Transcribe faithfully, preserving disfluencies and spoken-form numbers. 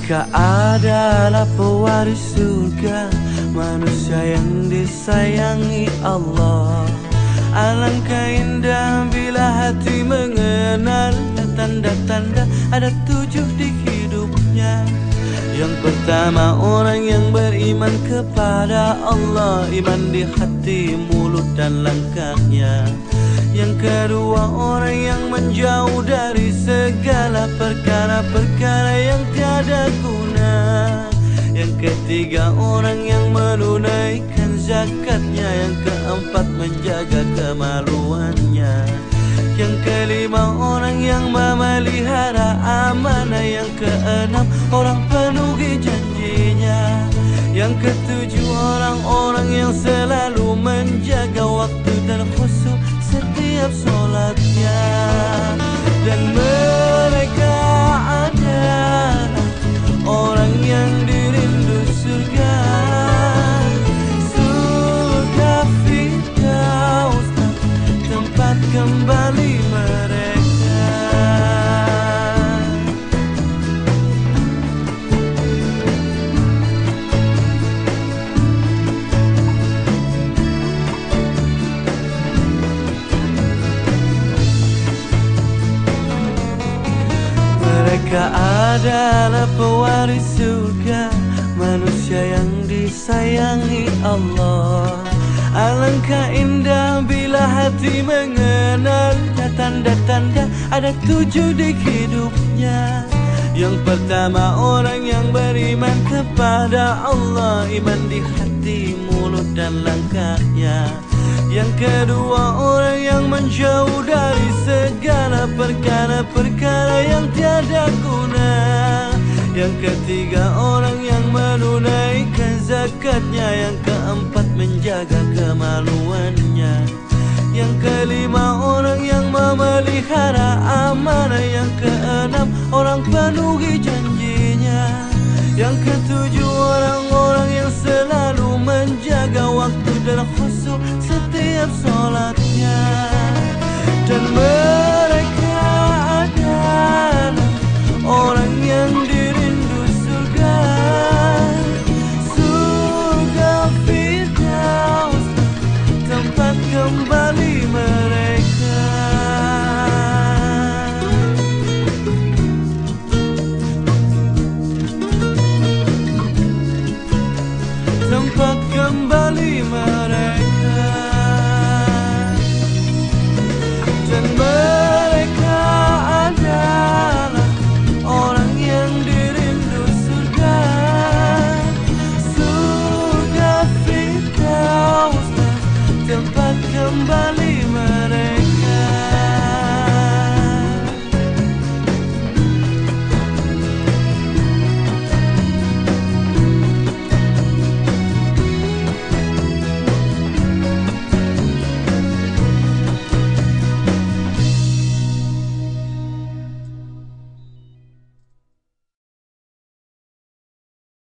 Mereka adalah pewaris surga, manusia yang disayangi Allah. Alangkah indah bila hati mengenal tanda-tanda, ada tujuh di hidupnya. Yang pertama, orang yang beriman kepada Allah, iman di hati, mulut dan langkahnya. Yang kedua, orang yang menjauh dari segala perkara-perkara yang tiada guna. Yang ketiga, orang yang menunaikan zakatnya. Yang keempat, menjaga kemaluannya. Yang kelima, orang yang memelihara amanah. Yang keenam, orang penuhi janjinya. Yang ketujuh, orang-orang yang selalu menjaga waktu dan khusyuk setiap sholatnya. Dan mereka adalah orang yang dirindu surga, surga Firdaus, tempat kembali mereka. Mereka adalah pewaris surga, manusia yang disayangi Allah. Alangkah indah bila hati mengenal tanda-tanda, ada tujuh di hidupnya. Yang pertama, orang yang beriman kepada Allah, iman di hati, mulut dan langkahnya. Yang kedua, orang yang menjauh dari segala perkara-perkara yang tiada guna. Yang ketiga, orang yang menunaikan zakatnya. Yang keempat, menjaga kemaluannya. Yang kelima, orang yang memelihara amanah. Yang keenam, orang penuhi janji.